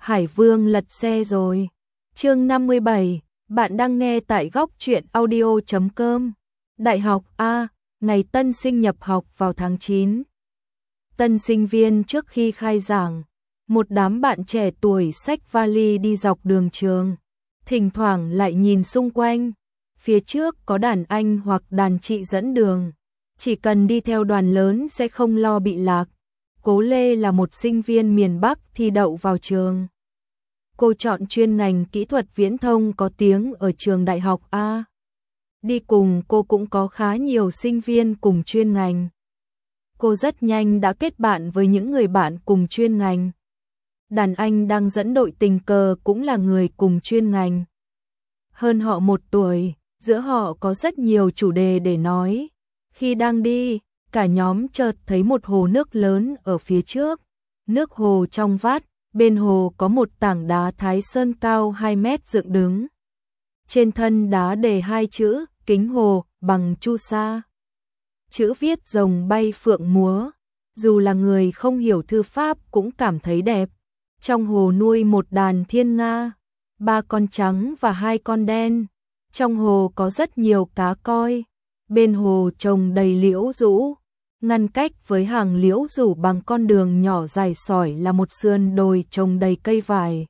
Hải Vương lật xe rồi. Chương 57, bạn đang nghe tại góc truyện audio.com. Đại học A, ngày tân sinh nhập học vào tháng 9. Tân sinh viên trước khi khai giảng, một đám bạn trẻ tuổi xách vali đi dọc đường trường, thỉnh thoảng lại nhìn xung quanh. Phía trước có đàn anh hoặc đàn chị dẫn đường, chỉ cần đi theo đoàn lớn sẽ không lo bị lạc. Cố Lê là một sinh viên miền Bắc thi đậu vào trường. Cô chọn chuyên ngành kỹ thuật viễn thông có tiếng ở trường đại học A. Đi cùng cô cũng có khá nhiều sinh viên cùng chuyên ngành. Cô rất nhanh đã kết bạn với những người bạn cùng chuyên ngành. Đàn anh đang dẫn đội tình cờ cũng là người cùng chuyên ngành. Hơn họ 1 tuổi, giữa họ có rất nhiều chủ đề để nói. Khi đang đi, cả nhóm chợt thấy một hồ nước lớn ở phía trước. Nước hồ trong vắt, bên hồ có một tảng đá Thái Sơn cao 2 mét dựng đứng. Trên thân đá đề 2 chữ Kính Hồ bằng chu sa. Chữ viết rồng bay phượng múa, dù là người không hiểu thư pháp cũng cảm thấy đẹp. Trong hồ nuôi một đàn thiên nga, 3 con trắng và 2 con đen. Trong hồ có rất nhiều cá koi. Bên hồ trồng đầy liễu rũ. Ngăn cách với hàng liễu rủ bằng con đường nhỏ dài sỏi là một sườn đồi trồng đầy cây vải.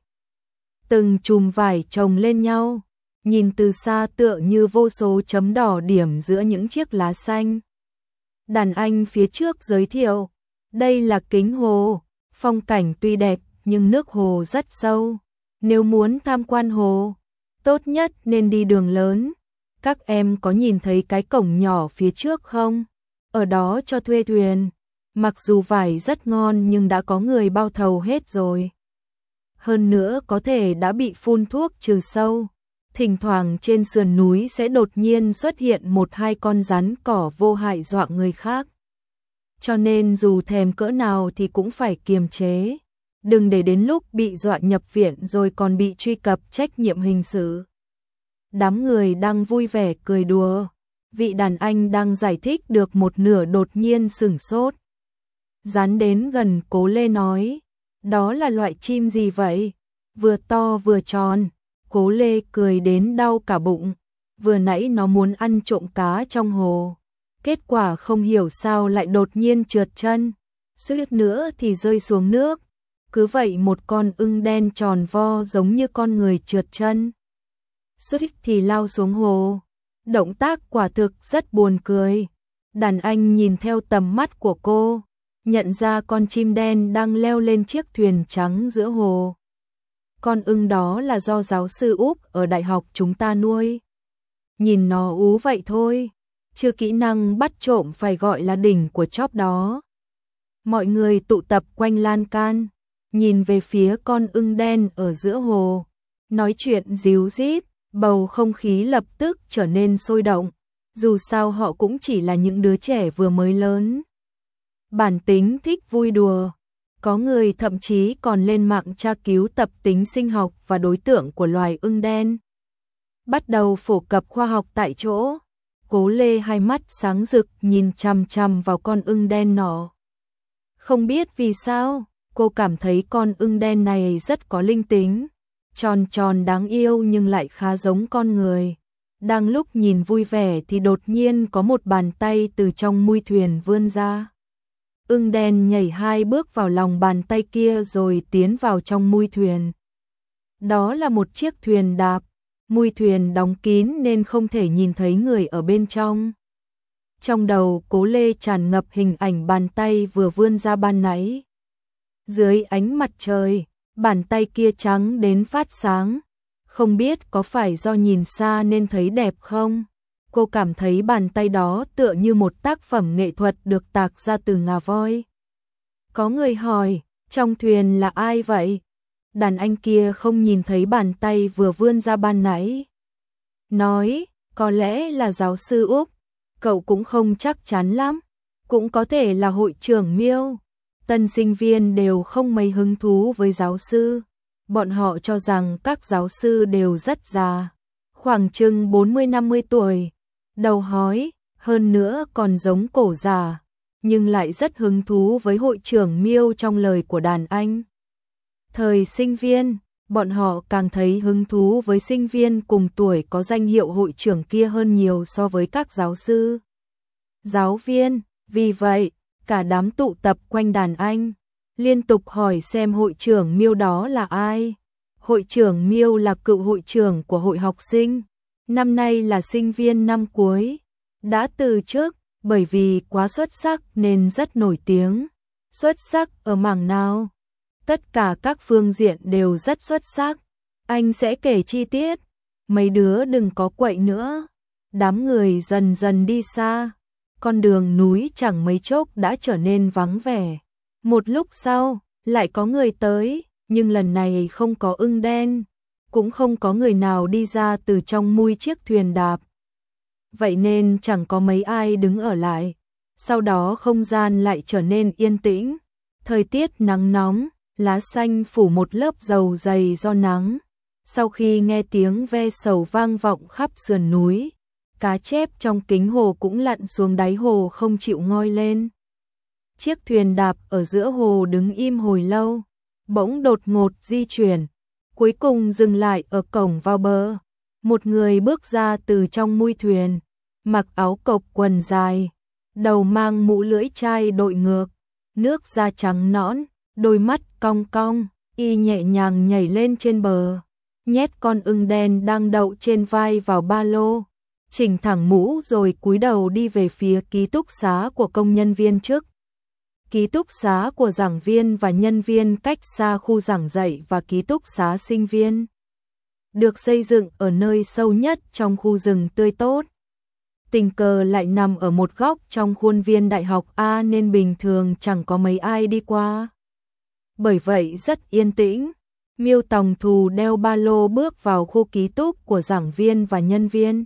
Từng chùm vải trồng lên nhau, nhìn từ xa tựa như vô số chấm đỏ điểm giữa những chiếc lá xanh. Đàn anh phía trước giới thiệu, đây là Kính Hồ, phong cảnh tuy đẹp nhưng nước hồ rất sâu. Nếu muốn tham quan hồ, tốt nhất nên đi đường lớn. Các em có nhìn thấy cái cổng nhỏ phía trước không? Ở đó cho thuê thuyền. Mặc dù vải rất ngon nhưng đã có người bao thầu hết rồi. Hơn nữa có thể đã bị phun thuốc trừ sâu. Thỉnh thoảng trên sườn núi sẽ đột nhiên xuất hiện 1-2 con rắn cỏ vô hại dọa người khác. Cho nên dù thèm cỡ nào thì cũng phải kiềm chế. Đừng để đến lúc bị dọa nhập viện rồi còn bị truy cập trách nhiệm hình sự. Đám người đang vui vẻ cười đùa. Vị đàn anh đang giải thích được một nửa đột nhiên sửng sốt. Dán đến gần Cố Lê nói, đó là loại chim gì vậy? Vừa to vừa tròn. Cố Lê cười đến đau cả bụng. Vừa nãy nó muốn ăn trộm cá trong hồ. Kết quả không hiểu sao lại đột nhiên trượt chân. Suýt nữa thì rơi xuống nước. Cứ vậy một con ưng đen tròn vo giống như con người trượt chân. Suýt thì lao xuống hồ. Động tác quả thực rất buồn cười. Đàn anh nhìn theo tầm mắt của cô, nhận ra con chim đen đang leo lên chiếc thuyền trắng giữa hồ. Con ưng đó là do giáo sư Úc ở đại học chúng ta nuôi. Nhìn nó ú vậy thôi, chưa kỹ năng bắt trộm phải gọi là đỉnh của chóp đó. Mọi người tụ tập quanh lan can, nhìn về phía con ưng đen ở giữa hồ, nói chuyện ríu rít. Bầu không khí lập tức trở nên sôi động, dù sao họ cũng chỉ là những đứa trẻ vừa mới lớn. Bản tính thích vui đùa, có người thậm chí còn lên mạng tra cứu tập tính sinh học và đối tượng của loài ưng đen. Bắt đầu phổ cập khoa học tại chỗ, Cố Lê hai mắt sáng rực nhìn chằm chằm vào con ưng đen nọ. Không biết vì sao, cô cảm thấy con ưng đen này rất có linh tính. Tròn tròn đáng yêu nhưng lại khá giống con người. Đang lúc nhìn vui vẻ thì đột nhiên có một bàn tay từ trong mui thuyền vươn ra. Ưng đen nhảy 2 bước vào lòng bàn tay kia rồi tiến vào trong mui thuyền. Đó là một chiếc thuyền đạp. Mui thuyền đóng kín nên không thể nhìn thấy người ở bên trong. Trong đầu Cố Lê tràn ngập hình ảnh bàn tay vừa vươn ra ban nãy. Dưới ánh mặt trời, bàn tay kia trắng đến phát sáng. Không biết có phải do nhìn xa nên thấy đẹp không? Cô cảm thấy bàn tay đó tựa như một tác phẩm nghệ thuật được tạc ra từ ngà voi. Có người hỏi, trong thuyền là ai vậy? Đàn anh kia không nhìn thấy bàn tay vừa vươn ra ban nãy. Nói, có lẽ là giáo sư Úc. Cậu cũng không chắc chắn lắm. Cũng có thể là hội trưởng Miêu. Tân sinh viên đều không mấy hứng thú với giáo sư. Bọn họ cho rằng các giáo sư đều rất già, khoảng chừng 40-50 tuổi, đầu hói, hơn nữa còn giống cổ già, nhưng lại rất hứng thú với hội trưởng Miêu trong lời của đàn anh. Thời sinh viên, bọn họ càng thấy hứng thú với sinh viên cùng tuổi có danh hiệu hội trưởng kia hơn nhiều so với các giáo sư, giáo viên. Vì vậy, cả đám tụ tập quanh đàn anh, liên tục hỏi xem hội trưởng Miêu đó là ai. Hội trưởng Miêu là cựu hội trưởng của hội học sinh, năm nay là sinh viên năm cuối, đã từ chức bởi vì quá xuất sắc nên rất nổi tiếng. Xuất sắc ở mảng nào? Tất cả các phương diện đều rất xuất sắc. Anh sẽ kể chi tiết. Mấy đứa đừng có quậy nữa. Đám người dần dần đi xa. Con đường núi chẳng mấy chốc đã trở nên vắng vẻ. Một lúc sau, lại có người tới, nhưng lần này không có ưng đen, cũng không có người nào đi ra từ trong mui chiếc thuyền đạp. Vậy nên chẳng có mấy ai đứng ở lại. Sau đó không gian lại trở nên yên tĩnh. Thời tiết nắng nóng, lá xanh phủ một lớp dầu dày do nắng. Sau khi nghe tiếng ve sầu vang vọng khắp sườn núi, cá chép trong kính hồ cũng lặn xuống đáy hồ không chịu ngoi lên. Chiếc thuyền đạp ở giữa hồ đứng im hồi lâu, bỗng đột ngột di chuyển, cuối cùng dừng lại ở cổng vào bờ. Một người bước ra từ trong mui thuyền, mặc áo cộc quần dài, đầu mang mũ lưỡi chai đội ngược, nước da trắng nõn, đôi mắt cong cong, y nhẹ nhàng nhảy lên trên bờ, nhét con ưng đen đang đậu trên vai vào ba lô, chỉnh thẳng mũ rồi cúi đầu đi về phía ký túc xá của công nhân viên chức. Ký túc xá của giảng viên và nhân viên cách xa khu giảng dạy và ký túc xá sinh viên. Được xây dựng ở nơi sâu nhất trong khu rừng tươi tốt. Tình cờ lại nằm ở một góc trong khuôn viên đại học A nên bình thường chẳng có mấy ai đi qua. Bởi vậy rất yên tĩnh. Miêu Tòng Thù đeo ba lô bước vào khu ký túc của giảng viên và nhân viên.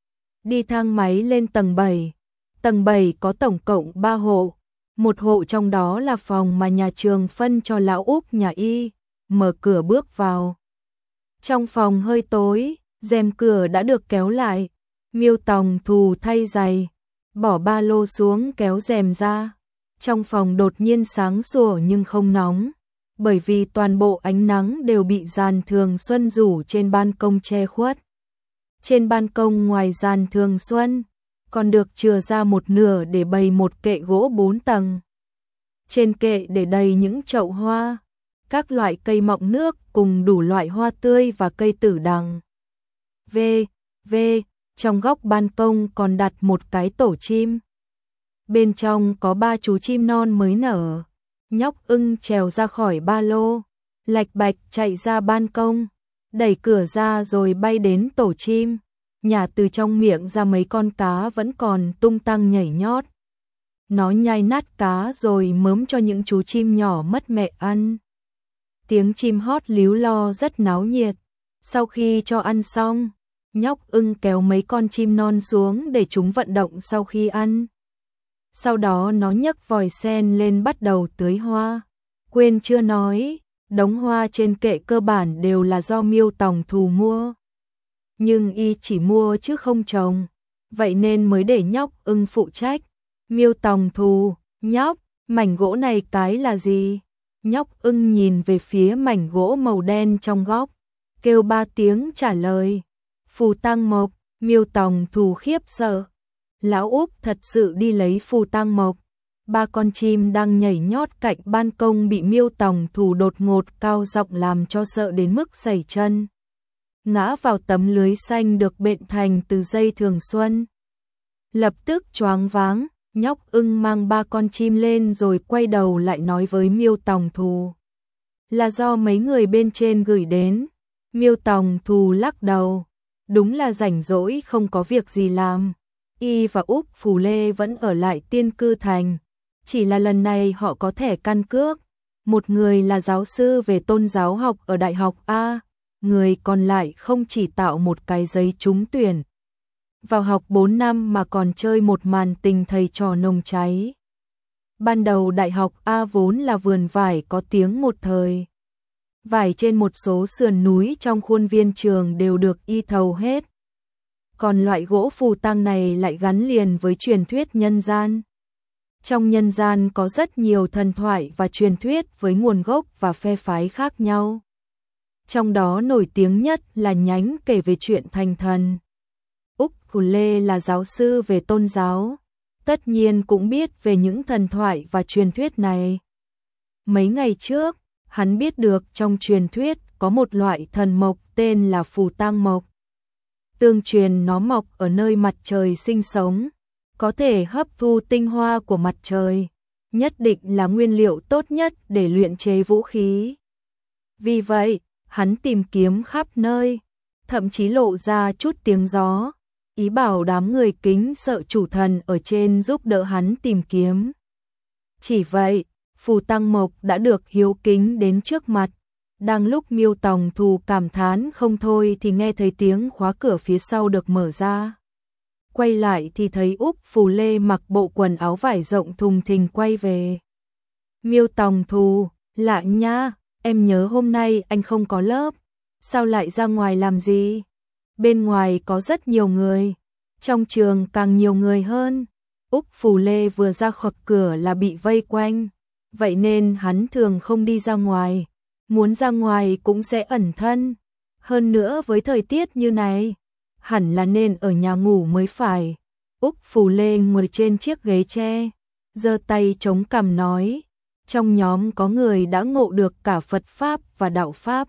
Đi thang máy lên tầng 7. Tầng 7 có tổng cộng 3 hộ. Một hộ trong đó là phòng mà nhà trường phân cho lão Úc nhà y. Mở cửa bước vào. Trong phòng hơi tối, rèm cửa đã được kéo lại. Miêu Tòng Thù thay giày, bỏ ba lô xuống kéo rèm ra. Trong phòng đột nhiên sáng sủa nhưng không nóng, bởi vì toàn bộ ánh nắng đều bị giàn thường xuân rủ trên ban công che khuất. Trên ban công ngoài giàn thường xuân, còn được chừa ra một nửa để bày một kệ gỗ 4 tầng. Trên kệ để đầy những chậu hoa, các loại cây mọng nước cùng đủ loại hoa tươi và cây tử đằng. Trong góc ban công còn đặt một cái tổ chim. Bên trong có 3 chú chim non mới nở. Nhóc ưng trèo ra khỏi ba lô, lạch bạch chạy ra ban công, đẩy cửa ra rồi bay đến tổ chim, nhả từ trong miệng ra mấy con cá vẫn còn tung tăng nhảy nhót. Nó nhai nát cá rồi mớm cho những chú chim nhỏ mất mẹ ăn. Tiếng chim hót líu lo rất náo nhiệt. Sau khi cho ăn xong, nhóc ưng kéo mấy con chim non xuống để chúng vận động sau khi ăn. Sau đó nó nhấc vòi sen lên bắt đầu tưới hoa. Quên chưa nói, đống hoa trên kệ cơ bản đều là do Miêu Tòng Thù mua. Nhưng y chỉ mua chứ không trồng, vậy nên mới để nhóc ưng phụ trách. Miêu Tòng Thù, nhóc, mảnh gỗ này cái là gì? Nhóc ưng nhìn về phía mảnh gỗ màu đen trong góc, kêu 3 tiếng trả lời. Phù tang mộc. Miêu Tòng Thù khiếp sợ. Lão Úc thật sự đi lấy phù tang mộc. 3 con chim đang nhảy nhót cạnh ban công bị Miêu Tòng Thù đột ngột cao giọng làm cho sợ đến mức sẩy chân, ngã vào tấm lưới xanh được bện thành từ dây thường xuân. Lập tức choáng váng, nhóc ưng mang 3 con chim lên rồi quay đầu lại nói với Miêu Tòng Thù. Là do mấy người bên trên gửi đến. Miêu Tòng Thù lắc đầu. Đúng là rảnh rỗi không có việc gì làm. Y và Úc Phù Lê vẫn ở lại Tiên Cư Thành. Chỉ là lần này họ có thẻ căn cước. Một người là giáo sư về tôn giáo học ở Đại học A. Người còn lại không chỉ tạo một cái giấy trúng tuyển vào học 4 năm mà còn chơi một màn tình thầy trò nồng cháy. Ban đầu Đại học A vốn là vườn vải có tiếng một thời. Vải trên một số sườn núi trong khuôn viên trường đều được y thầu hết. Còn loại gỗ phù tang này lại gắn liền với truyền thuyết nhân gian. Trong nhân gian có rất nhiều thần thoại và truyền thuyết với nguồn gốc và phe phái khác nhau. Trong đó nổi tiếng nhất là nhánh kể về chuyện thành thần. Úc Phù Lê là giáo sư về tôn giáo, tất nhiên cũng biết về những thần thoại và truyền thuyết này. Mấy ngày trước, hắn biết được trong truyền thuyết có một loại thần mộc tên là phù tang mộc. Tương truyền nó mọc ở nơi mặt trời sinh sống, có thể hấp thu tinh hoa của mặt trời, nhất định là nguyên liệu tốt nhất để luyện chế vũ khí. Vì vậy, hắn tìm kiếm khắp nơi, thậm chí lộ ra chút tiếng gió, ý bảo đám người kính sợ chủ thần ở trên giúp đỡ hắn tìm kiếm. Chỉ vậy, phù tăng mộc đã được hiếu kính đến trước mặt. Đang lúc Miêu Tòng Thù cảm thán không thôi thì nghe thấy tiếng khóa cửa phía sau được mở ra. Quay lại thì thấy Úc Phù Lê mặc bộ quần áo vải rộng thùng thình quay về. Miêu Tòng Thù, lạ nha, em nhớ hôm nay anh không có lớp, sao lại ra ngoài làm gì? Bên ngoài có rất nhiều người, trong trường càng nhiều người hơn. Úc Phù Lê vừa ra khỏi cửa là bị vây quanh, vậy nên hắn thường không đi ra ngoài, muốn ra ngoài cũng sẽ ẩn thân. Hơn nữa với thời tiết như này, hẳn là nên ở nhà ngủ mới phải. Úc Phù Lê ngồi trên chiếc ghế tre, giơ tay chống cằm nói, trong nhóm có người đã ngộ được cả Phật Pháp và Đạo Pháp.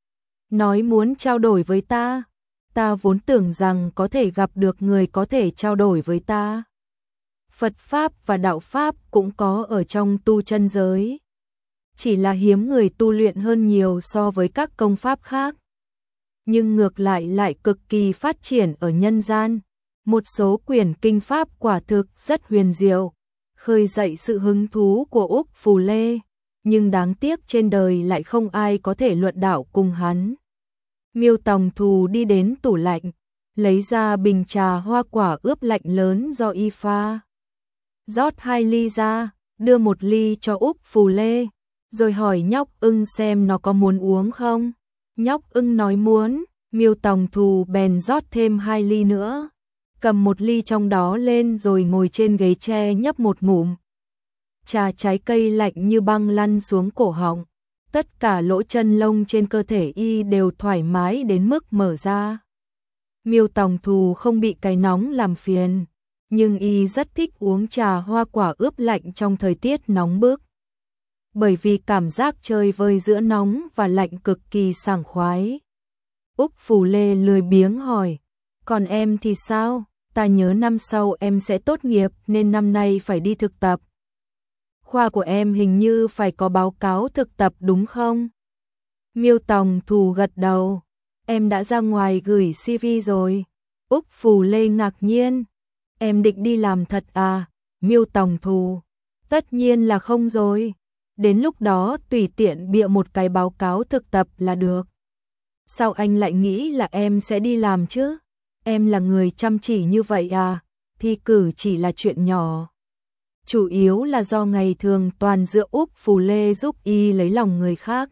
Nói muốn trao đổi với ta, ta vốn tưởng rằng có thể gặp được người có thể trao đổi với ta. Phật Pháp và Đạo Pháp cũng có ở trong tu chân giới, chỉ là hiếm người tu luyện hơn nhiều so với các công pháp khác. Nhưng ngược lại cực kỳ phát triển ở nhân gian. Một số quyển kinh pháp quả thực rất huyền diệu, khơi dậy sự hứng thú của Úc Phù Lê, nhưng đáng tiếc trên đời lại không ai có thể luận đạo cùng hắn. Miêu Tòng Thù đi đến tủ lạnh, lấy ra bình trà hoa quả ướp lạnh lớn do y pha. Rót 2 ly ra, đưa 1 ly cho Úc Phù Lê, rồi hỏi Nhóc Ưng xem nó có muốn uống không. Nhóc Ưng nói muốn, Miêu Tòng Thù bèn rót thêm 2 ly nữa, cầm 1 ly trong đó lên rồi ngồi trên ghế tre nhấp một ngụm. Trà trái cây lạnh như băng lăn xuống cổ họng, tất cả lỗ chân lông trên cơ thể y đều thoải mái đến mức mở ra. Miêu Tòng Thù không bị cái nóng làm phiền, nhưng y rất thích uống trà hoa quả ướp lạnh trong thời tiết nóng bức. Bởi vì cảm giác chơi vơi giữa nóng và lạnh cực kỳ sảng khoái. Úc Phù Lê lười biếng hỏi, còn em thì sao? Ta nhớ năm sau em sẽ tốt nghiệp nên năm nay phải đi thực tập. Khoa của em hình như phải có báo cáo thực tập đúng không? Miêu Tòng Thù gật đầu, em đã ra ngoài gửi CV rồi. Úc Phù Lê ngạc nhiên, em định đi làm thật à? Miêu Tòng Thù, tất nhiên là không rồi. Đến lúc đó tùy tiện bịa một cái báo cáo thực tập là được. Sao anh lại nghĩ là em sẽ đi làm chứ? Em là người chăm chỉ như vậy à? Thi cử chỉ là chuyện nhỏ. Chủ yếu là do ngày thường toàn dựa Úc Phù Lê giúp y lấy lòng người khác.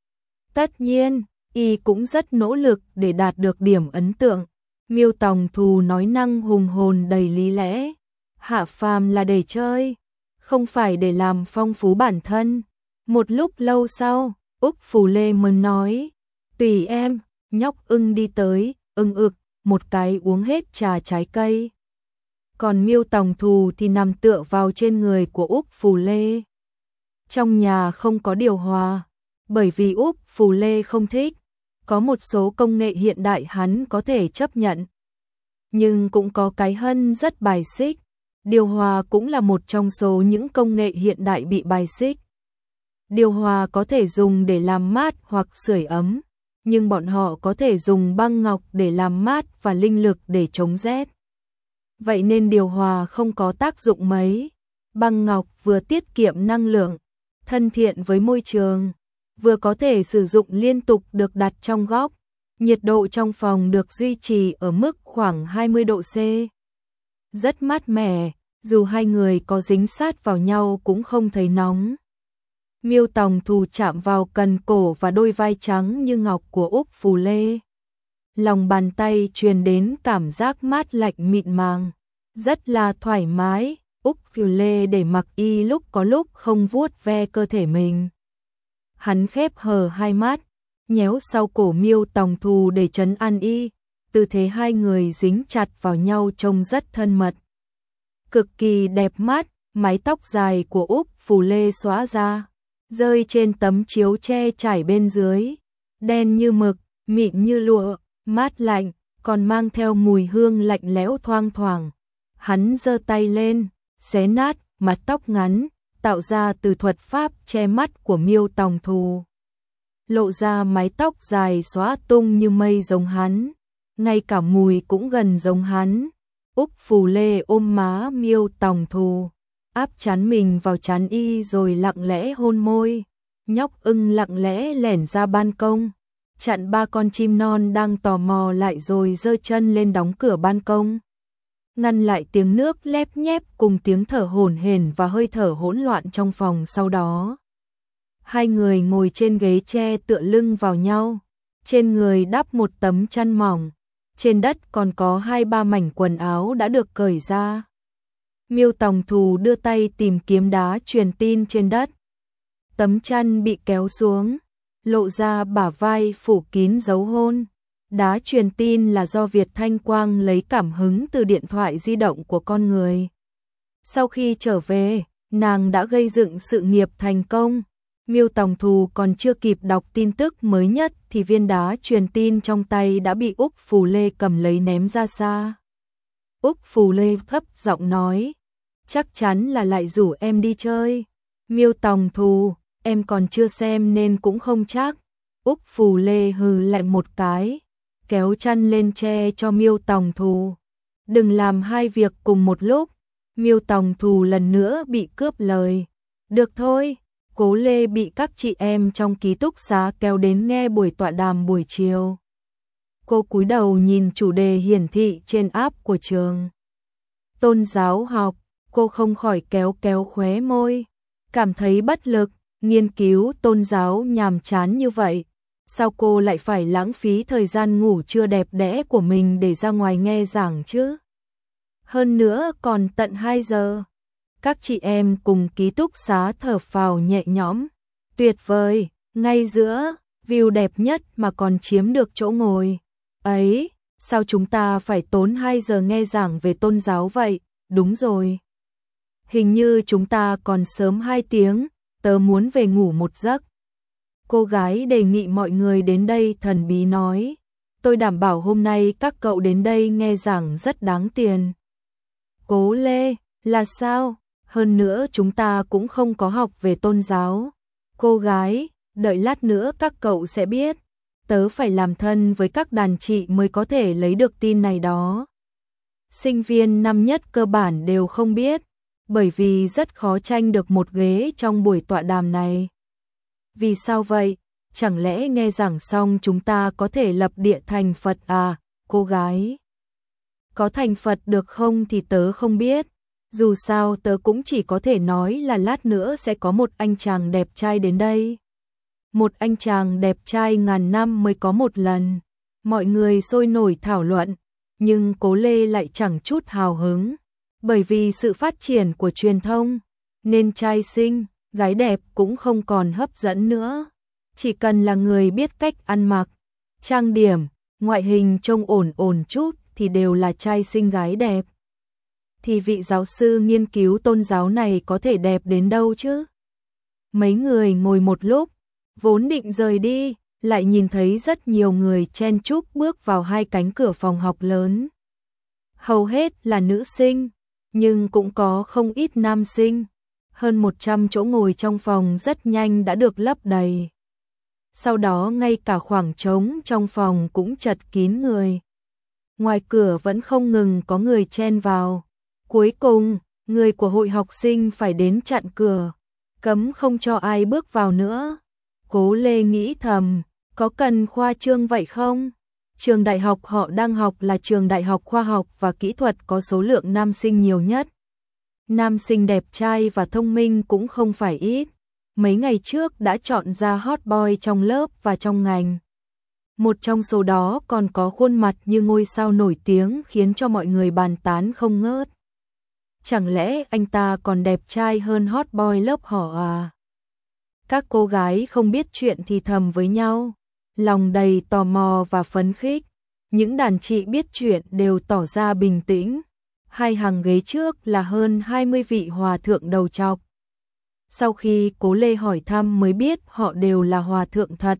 Tất nhiên, y cũng rất nỗ lực để đạt được điểm ấn tượng. Miêu Tòng Thù nói năng hùng hồn đầy lý lẽ. Hạ phàm là để chơi, không phải để làm phong phú bản thân. Một lúc lâu sau, Úc Phù Lê mới nói, tùy em. Nhóc Ưng đi tới, ưng ực, một cái uống hết trà trái cây. Còn Miêu Tòng Thù thì nằm tựa vào trên người của Úc Phù Lê. Trong nhà không có điều hòa, bởi vì Úc Phù Lê không thích. Có một số công nghệ hiện đại hắn có thể chấp nhận, nhưng cũng có cái hân rất bài xích. Điều hòa cũng là một trong số những công nghệ hiện đại bị bài xích. Điều hòa có thể dùng để làm mát hoặc sưởi ấm, nhưng bọn họ có thể dùng băng ngọc để làm mát và linh lực để chống rét. Vậy nên điều hòa không có tác dụng mấy. Băng ngọc vừa tiết kiệm năng lượng, thân thiện với môi trường, vừa có thể sử dụng liên tục được đặt trong góc. Nhiệt độ trong phòng được duy trì ở mức khoảng 20 độ C. Rất mát mẻ, dù hai người có dính sát vào nhau cũng không thấy nóng. Miêu Tòng Thù chạm vào cần cổ và đôi vai trắng như ngọc của Úc Phù Lê. Lòng bàn tay truyền đến cảm giác mát lạnh mịn màng, rất là thoải mái. Úc Phù Lê để mặc y lúc có lúc không vuốt ve cơ thể mình. Hắn khép hờ hai mắt, nhéo sau cổ Miêu Tòng Thù để trấn an y, tư thế hai người dính chặt vào nhau trông rất thân mật. Cực kỳ đẹp mắt, mái tóc dài của Úc Phù Lê xõa ra, rơi trên tấm chiếu tre trải bên dưới, đen như mực, mịn như lụa, mát lạnh, còn mang theo mùi hương lạnh lẽo thoang thoảng. Hắn giơ tay lên, xé nát mái tóc ngắn, tạo ra từ thuật pháp che mắt của Miêu Tòng Thù. Lộ ra mái tóc dài xõa tung như mây giống hắn, ngay cả mùi cũng gần giống hắn. Úc Phù Lê ôm má Miêu Tòng Thù, áp trán mình vào trán y rồi lặng lẽ hôn môi. Nhóc ưng lặng lẽ lẻn ra ban công, chặn ba con chim non đang tò mò lại rồi giơ chân lên đóng cửa ban công, ngăn lại tiếng nước lép nhép cùng tiếng thở hổn hển và hơi thở hỗn loạn trong phòng. Sau đó, hai người ngồi trên ghế tre tựa lưng vào nhau, trên người đắp một tấm chăn mỏng, trên đất còn có 2-3 mảnh quần áo đã được cởi ra. Miêu Tòng Thù đưa tay tìm kiếm đá truyền tin trên đất. Tấm chăn bị kéo xuống, lộ ra bả vai phủ kín dấu hôn. Đá truyền tin là do Việt Thanh Quang lấy cảm hứng từ điện thoại di động của con người. Sau khi trở về, nàng đã gây dựng sự nghiệp thành công. Miêu Tòng Thù còn chưa kịp đọc tin tức mới nhất thì viên đá truyền tin trong tay đã bị Úc Phù Lê cầm lấy ném ra xa. Úc Phù Lê thấp giọng nói, chắc chắn là lại rủ em đi chơi. Miêu Tòng Thù, em còn chưa xem nên cũng không chắc. Úc Phù Lê hừ lạnh một cái, kéo chăn lên che cho Miêu Tòng Thù. Đừng làm hai việc cùng một lúc. Miêu Tòng Thù lần nữa bị cướp lời. Được thôi. Cố Lê bị các chị em trong ký túc xá kéo đến nghe buổi tọa đàm buổi chiều. Cô cúi đầu nhìn chủ đề hiển thị trên app của trường. Tôn giáo học, cô không khỏi kéo kéo khóe môi, cảm thấy bất lực. Nghiên cứu tôn giáo nhàm chán như vậy, sao cô lại phải lãng phí thời gian ngủ trưa đẹp đẽ của mình để ra ngoài nghe giảng chứ? Hơn nữa còn tận 2 giờ. Các chị em cùng ký túc xá thở phào nhẹ nhõm. Tuyệt vời, ngay giữa, view đẹp nhất mà còn chiếm được chỗ ngồi. Ấy, sao chúng ta phải tốn 2 giờ nghe giảng về tôn giáo vậy? Đúng rồi. Hình như chúng ta còn sớm 2 tiếng, tớ muốn về ngủ một giấc. Cô gái đề nghị mọi người đến đây thần bí nói. Tôi đảm bảo hôm nay các cậu đến đây nghe giảng rất đáng tiền. Cố Lê, là sao? Hơn nữa chúng ta cũng không có học về tôn giáo. Cô gái, đợi lát nữa các cậu sẽ biết. Tớ phải làm thân với các đàn chị mới có thể lấy được tin này đó. Sinh viên năm nhất cơ bản đều không biết, bởi vì rất khó tranh được một ghế trong buổi tọa đàm này. Vì sao vậy? Chẳng lẽ nghe giảng xong chúng ta có thể lập địa thành Phật à, cô gái? Có thành Phật được không thì tớ không biết. Dù sao tớ cũng chỉ có thể nói là lát nữa sẽ có một anh chàng đẹp trai đến đây. Một anh chàng đẹp trai ngàn năm mới có một lần. Mọi người sôi nổi thảo luận, nhưng Cố Lê lại chẳng chút hào hứng. Bởi vì sự phát triển của truyền thông, nên trai xinh, gái đẹp cũng không còn hấp dẫn nữa. Chỉ cần là người biết cách ăn mặc, trang điểm, ngoại hình trông ổn ổn chút thì đều là trai xinh gái đẹp. Thì vị giáo sư nghiên cứu tôn giáo này có thể đẹp đến đâu chứ? Mấy người ngồi một lúc, vốn định rời đi, lại nhìn thấy rất nhiều người chen chúc bước vào 2 cánh cửa phòng học lớn. Hầu hết là nữ sinh, nhưng cũng có không ít nam sinh. Hơn 100 chỗ ngồi trong phòng rất nhanh đã được lấp đầy. Sau đó ngay cả khoảng trống trong phòng cũng chật kín người. Ngoài cửa vẫn không ngừng có người chen vào. Cuối cùng, người của hội học sinh phải đến chặn cửa, cấm không cho ai bước vào nữa. Cố Lê nghĩ thầm, có cần khoa trương vậy không? Trường đại học họ đang học là trường đại học khoa học và kỹ thuật có số lượng nam sinh nhiều nhất. Nam sinh đẹp trai và thông minh cũng không phải ít. Mấy ngày trước đã chọn ra hot boy trong lớp và trong ngành. Một trong số đó còn có khuôn mặt như ngôi sao nổi tiếng khiến cho mọi người bàn tán không ngớt. Chẳng lẽ anh ta còn đẹp trai hơn hot boy lớp họ à? Các cô gái không biết chuyện thì thầm với nhau, lòng đầy tò mò và phấn khích. Những đàn chị biết chuyện đều tỏ ra bình tĩnh. Hai hàng ghế trước là hơn 20 vị hòa thượng đầu trọc. Sau khi Cố Lê hỏi thăm mới biết họ đều là hòa thượng thật.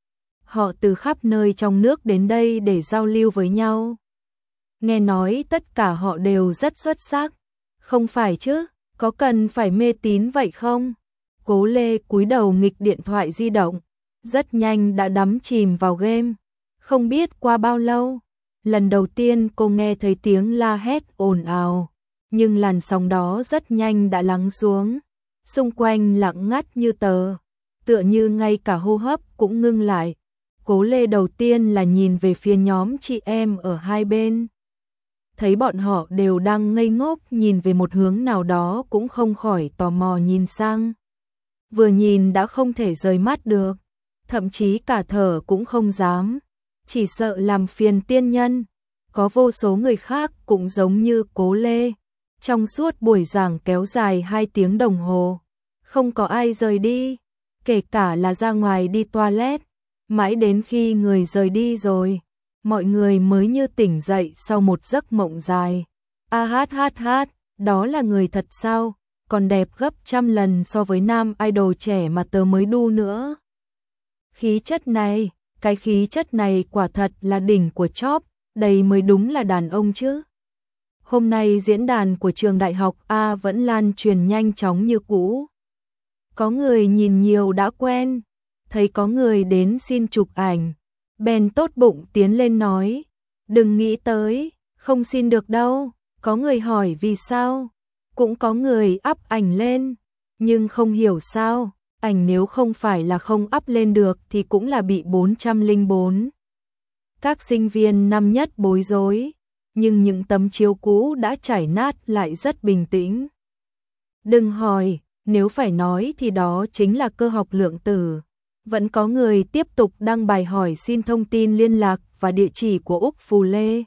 Họ từ khắp nơi trong nước đến đây để giao lưu với nhau. Nghe nói tất cả họ đều rất xuất sắc. Không phải chứ, có cần phải mê tín vậy không? Cố Lê cúi đầu nghịch điện thoại di động, rất nhanh đã đắm chìm vào game. Không biết qua bao lâu, lần đầu tiên cô nghe thấy tiếng la hét ồn ào, nhưng làn sóng đó rất nhanh đã lắng xuống. Xung quanh lặng ngắt như tờ, tựa như ngay cả hô hấp cũng ngưng lại. Cố Lê đầu tiên là nhìn về phía nhóm chị em ở hai bên. Thấy bọn họ đều đang ngây ngốc nhìn về một hướng nào đó cũng không khỏi tò mò nhìn sang. Vừa nhìn đã không thể rời mắt được, thậm chí cả thở cũng không dám, chỉ sợ làm phiền tiên nhân. Có vô số người khác cũng giống như Cố Lê. Trong suốt buổi giảng kéo dài 2 tiếng đồng hồ, không có ai rời đi, kể cả là ra ngoài đi toilet. Mãi đến khi người rời đi rồi, mọi người mới như tỉnh dậy sau một giấc mộng dài. Hát, đó là người thật sao, còn đẹp gấp trăm lần so với nam idol trẻ mà tớ mới đu nữa. Khí chất này, cái khí chất này quả thật là đỉnh của chóp, đây mới đúng là đàn ông chứ. Hôm nay diễn đàn của trường đại học A vẫn lan truyền nhanh chóng như cũ. Có người nhìn nhiều đã quen, thấy có người đến xin chụp ảnh, bèn tốt bụng tiến lên nói, đừng nghĩ tới, không xin được đâu. Có người hỏi vì sao, cũng có người up ảnh lên, nhưng không hiểu sao, ảnh nếu không phải là không up lên được thì cũng là bị 404. Các sinh viên năm nhất bối rối, nhưng những tấm chiếu cũ đã chảy nát lại rất bình tĩnh. Đừng hỏi, nếu phải nói thì đó chính là cơ học lượng tử. Vẫn có người tiếp tục đăng bài hỏi xin thông tin liên lạc và địa chỉ của Úc Phù Lê.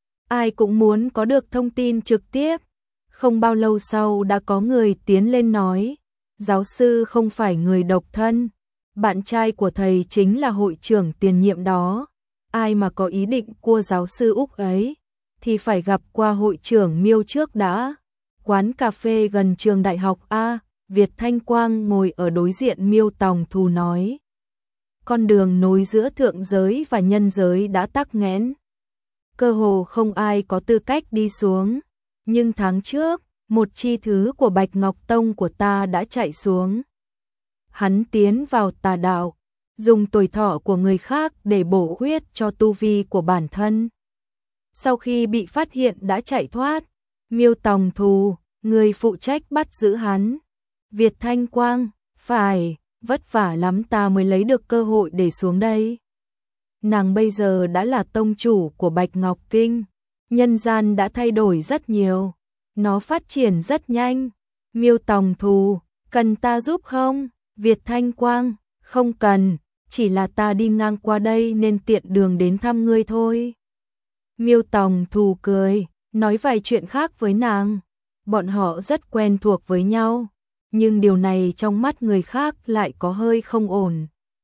Ai cũng muốn có được thông tin trực tiếp. Không bao lâu sau đã có người tiến lên nói, giáo sư không phải người độc thân, bạn trai của thầy chính là hội trưởng tiền nhiệm đó. Ai mà có ý định cua giáo sư Úc ấy, thì phải gặp qua hội trưởng Miêu trước đã. Quán cà phê gần trường đại học A, Việt Thanh Quang ngồi ở đối diện Miêu Tòng Thù nói. Con đường nối giữa thượng giới và nhân giới đã tắc nghẽn. Cơ hồ không ai có tư cách đi xuống. Nhưng tháng trước, một chi thứ của Bạch Ngọc Tông của ta đã chạy xuống. Hắn tiến vào tà đạo, dùng tuổi thọ của người khác để bổ huyết cho tu vi của bản thân. Sau khi bị phát hiện đã chạy thoát, Miêu Tòng Thù, người phụ trách bắt giữ hắn. Việt Thanh Quang, phải, vất vả lắm ta mới lấy được cơ hội để xuống đây. Nàng bây giờ đã là tông chủ của Bạch Ngọc Kinh, nhân gian đã thay đổi rất nhiều, nó phát triển rất nhanh. Miêu Tòng Thù, cần ta giúp không? Việt Thanh Quang, không cần, chỉ là ta đi ngang qua đây nên tiện đường đến thăm ngươi thôi. Miêu Tòng Thù cười, nói vài chuyện khác với nàng. Bọn họ rất quen thuộc với nhau, nhưng điều này trong mắt người khác lại có hơi không ổn.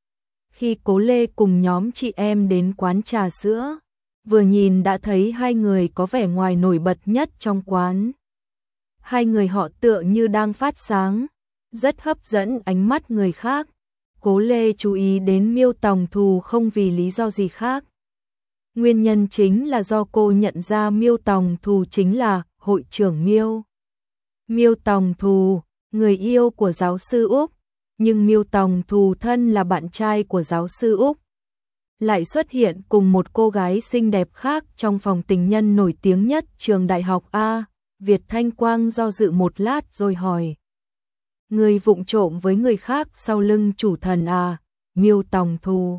Khi Cố Lê cùng nhóm chị em đến quán trà sữa, vừa nhìn đã thấy hai người có vẻ ngoài nổi bật nhất trong quán. Hai người họ tựa như đang phát sáng, rất hấp dẫn ánh mắt người khác. Cố Lê chú ý đến Miêu Tòng Thù không vì lý do gì khác. Nguyên nhân chính là do cô nhận ra Miêu Tòng Thù chính là hội trưởng Miêu. Miêu Tòng Thù, người yêu của giáo sư Úc, nhưng Miêu Tòng Thù thân là bạn trai của giáo sư Úc. Lại xuất hiện cùng một cô gái xinh đẹp khác trong phòng tình nhân nổi tiếng nhất trường đại học A. Việt Thanh Quang do dự một lát rồi hỏi. Người vụng trộm với người khác sau lưng chủ thần à? Miêu Tòng Thù.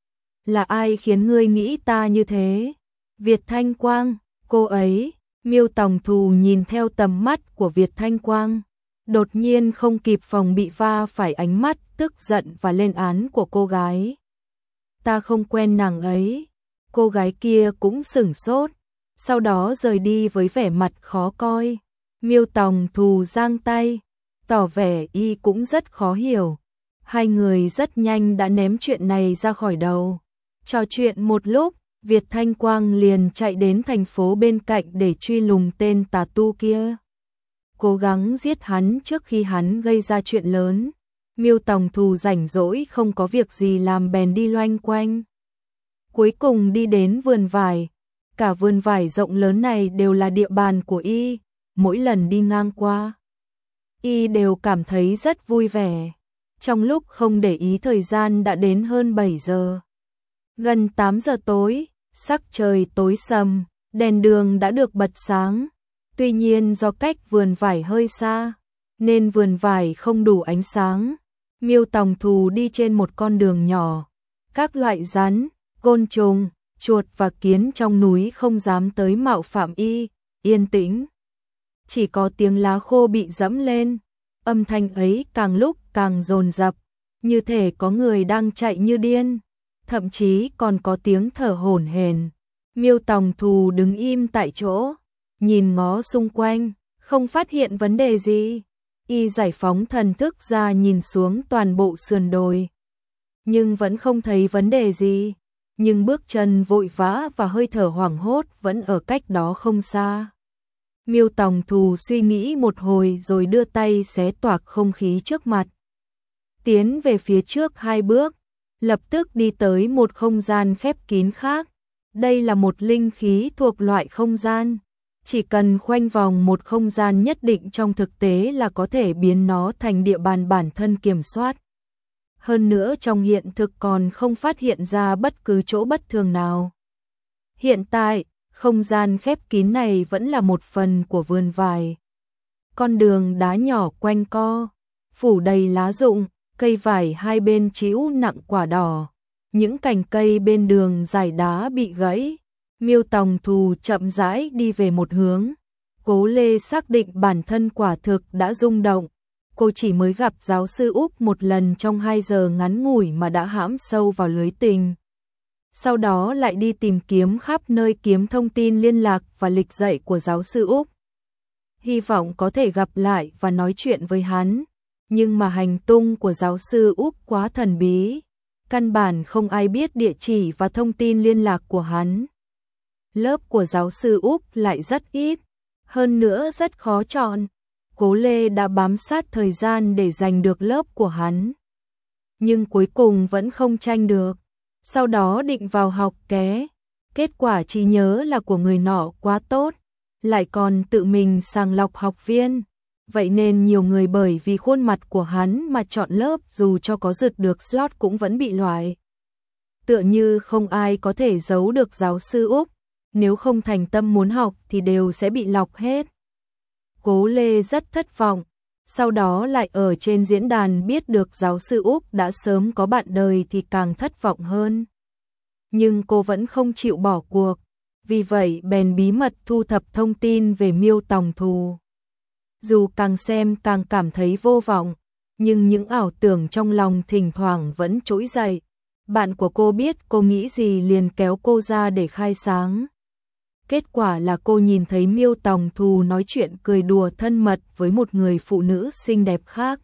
Là ai khiến ngươi nghĩ ta như thế? Việt Thanh Quang, cô ấy. Miêu Tòng Thù nhìn theo tầm mắt của Việt Thanh Quang, đột nhiên không kịp phòng bị va phải ánh mắt tức giận và lên án của cô gái. Ta không quen nàng ấy. Cô gái kia cũng sửng sốt, sau đó rời đi với vẻ mặt khó coi. Miêu Tòng Thù giang tay, tỏ vẻ y cũng rất khó hiểu. Hai người rất nhanh đã ném chuyện này ra khỏi đầu. Trò chuyện một lúc, Việt Thanh Quang liền chạy đến thành phố bên cạnh để truy lùng tên tà tu kia. Cố gắng giết hắn trước khi hắn gây ra chuyện lớn. Miêu Tòng Thù rảnh rỗi không có việc gì làm bèn đi loanh quanh. Cuối cùng đi đến vườn vải. Cả vườn vải rộng lớn này đều là địa bàn của y. Mỗi lần đi ngang qua, y đều cảm thấy rất vui vẻ. Trong lúc không để ý thời gian đã đến hơn 7 giờ. Gần 8 giờ tối, sắc trời tối sầm, đèn đường đã được bật sáng. Tuy nhiên do cách vườn vải hơi xa, nên vườn vải không đủ ánh sáng. Miêu Tòng Thù đi trên một con đường nhỏ. Các loại rắn, côn trùng, chuột và kiến trong núi không dám tới mạo phạm y, yên tĩnh. Chỉ có tiếng lá khô bị dẫm lên, âm thanh ấy càng lúc càng dồn dập, như thể có người đang chạy như điên, thậm chí còn có tiếng thở hổn hển. Miêu Tòng Thù đứng im tại chỗ, nhìn ngó xung quanh, không phát hiện vấn đề gì. Y giải phóng thần thức ra nhìn xuống toàn bộ sườn đồi, nhưng vẫn không thấy vấn đề gì. Nhưng bước chân vội vã và hơi thở hoảng hốt vẫn ở cách đó không xa. Miêu Tòng Thù suy nghĩ một hồi rồi đưa tay xé toạc không khí trước mặt. Tiến về phía trước 2 bước, lập tức đi tới một không gian khép kín khác. Đây là một linh khí thuộc loại không gian. Chỉ cần khoanh vòng một không gian nhất định trong thực tế là có thể biến nó thành địa bàn bản thân kiểm soát. Hơn nữa trong hiện thực còn không phát hiện ra bất cứ chỗ bất thường nào. Hiện tại, không gian khép kín này vẫn là một phần của vườn vải. Con đường đá nhỏ quanh co, phủ đầy lá rụng, cây vải hai bên trĩu nặng quả đỏ. Những cành cây bên đường dải đá bị gãy. Miêu Tòng Thù chậm rãi đi về một hướng. Cố Lê xác định bản thân quả thực đã rung động. Cô chỉ mới gặp giáo sư Úc một lần trong 2 giờ ngắn ngủi mà đã hãm sâu vào lưới tình. Sau đó lại đi tìm kiếm khắp nơi kiếm thông tin liên lạc và lịch dạy của giáo sư Úc. Hy vọng có thể gặp lại và nói chuyện với hắn. Nhưng mà hành tung của giáo sư Úc quá thần bí. Căn bản không ai biết địa chỉ và thông tin liên lạc của hắn. Lớp của giáo sư Úc lại rất ít, hơn nữa rất khó chọn. Cố Lê đã bám sát thời gian để giành được lớp của hắn. Nhưng cuối cùng vẫn không tranh được. Sau đó định vào học ké. Kết quả trí nhớ là của người nọ quá tốt, lại còn tự mình sàng lọc học viên. Vậy nên nhiều người bởi vì khuôn mặt của hắn mà chọn lớp dù cho có giật được slot cũng vẫn bị loại. Tựa như không ai có thể giấu được giáo sư Úc. Nếu không thành tâm muốn học thì đều sẽ bị lọc hết. Cố Lê rất thất vọng. Sau đó lại ở trên diễn đàn biết được giáo sư Úc đã sớm có bạn đời thì càng thất vọng hơn. Nhưng cô vẫn không chịu bỏ cuộc. Vì vậy bèn bí mật thu thập thông tin về Miêu Tòng Thù. Dù càng xem càng cảm thấy vô vọng, nhưng những ảo tưởng trong lòng thỉnh thoảng vẫn trỗi dậy. Bạn của cô biết cô nghĩ gì liền kéo cô ra để khai sáng. Kết quả là cô nhìn thấy Miêu Tòng Thù nói chuyện cười đùa thân mật với một người phụ nữ xinh đẹp khác.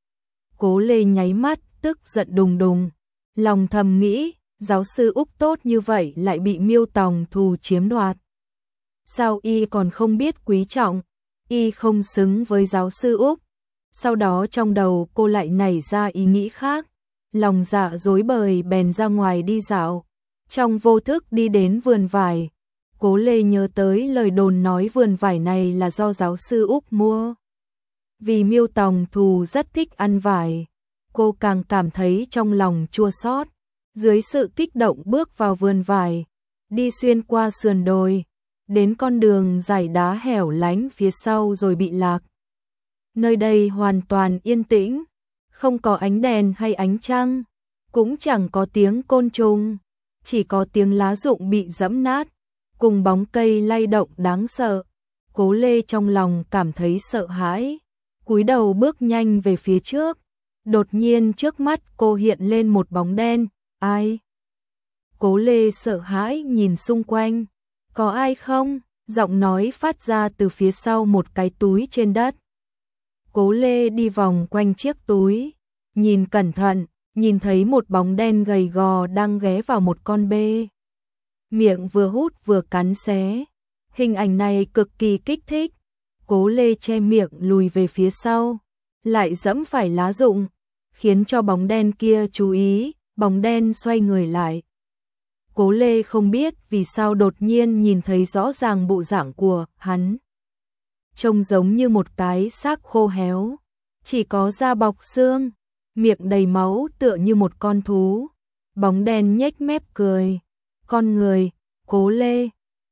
Cố Lê nháy mắt, tức giận đùng đùng. Lòng thầm nghĩ, giáo sư Úc tốt như vậy lại bị Miêu Tòng Thù chiếm đoạt. Sao y còn không biết quý trọng, y không xứng với giáo sư Úc. Sau đó trong đầu cô lại nảy ra ý nghĩ khác. Lòng dạ rối bời bèn ra ngoài đi dạo. Trong vô thức đi đến vườn vải. Cố Lê nhớ tới lời đồn nói vườn vải này là do giáo sư Úc mua. Vì Miêu Tòng Thù rất thích ăn vải, cô càng cảm thấy trong lòng chua xót. Dưới sự kích động bước vào vườn vải, đi xuyên qua sườn đồi, đến con đường dải đá hẻo lánh phía sau rồi bị lạc. Nơi đây hoàn toàn yên tĩnh, không có ánh đèn hay ánh trăng, cũng chẳng có tiếng côn trùng, chỉ có tiếng lá rụng bị giẫm nát, cùng bóng cây lay động đáng sợ. Cố Lê trong lòng cảm thấy sợ hãi, cúi đầu bước nhanh về phía trước. Đột nhiên trước mắt cô hiện lên một bóng đen, ai? Cố Lê sợ hãi nhìn xung quanh, có ai không? Giọng nói phát ra từ phía sau một cái túi trên đất. Cố Lê đi vòng quanh chiếc túi, nhìn cẩn thận, nhìn thấy một bóng đen gầy gò đang ghé vào một con bê. Miệng vừa hút vừa cắn xé. Hình ảnh này cực kỳ kích thích. Cố Lê che miệng lùi về phía sau, lại giẫm phải lá rụng, khiến cho bóng đen kia chú ý, bóng đen xoay người lại. Cố Lê không biết vì sao đột nhiên nhìn thấy rõ ràng bộ dạng của hắn. Trông giống như một cái xác khô héo, chỉ có da bọc xương, miệng đầy máu tựa như một con thú. Bóng đen nhếch mép cười. Con người, Cố Lê.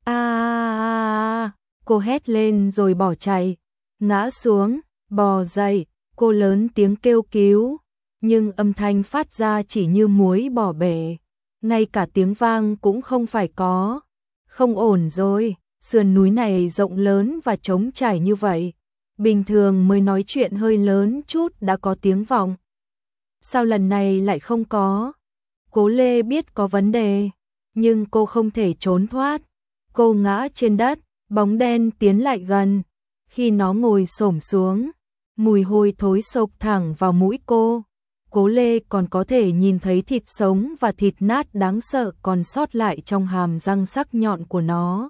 Cô hét lên rồi bỏ chạy, ngã xuống, bò dậy, cô lớn tiếng kêu cứu, nhưng âm thanh phát ra chỉ như muối bỏ bể, ngay cả tiếng vang cũng không phải có. Không ổn rồi, sườn núi này rộng lớn và trống trải như vậy, bình thường mới nói chuyện hơi lớn chút đã có tiếng vọng. Sao lần này lại không có? Cố Lê biết có vấn đề, nhưng cô không thể trốn thoát. Cô ngã trên đất, bóng đen tiến lại gần. Khi nó ngồi xổm xuống, mùi hôi thối xộc thẳng vào mũi cô. Cố Lê còn có thể nhìn thấy thịt sống và thịt nát đáng sợ còn sót lại trong hàm răng sắc nhọn của nó.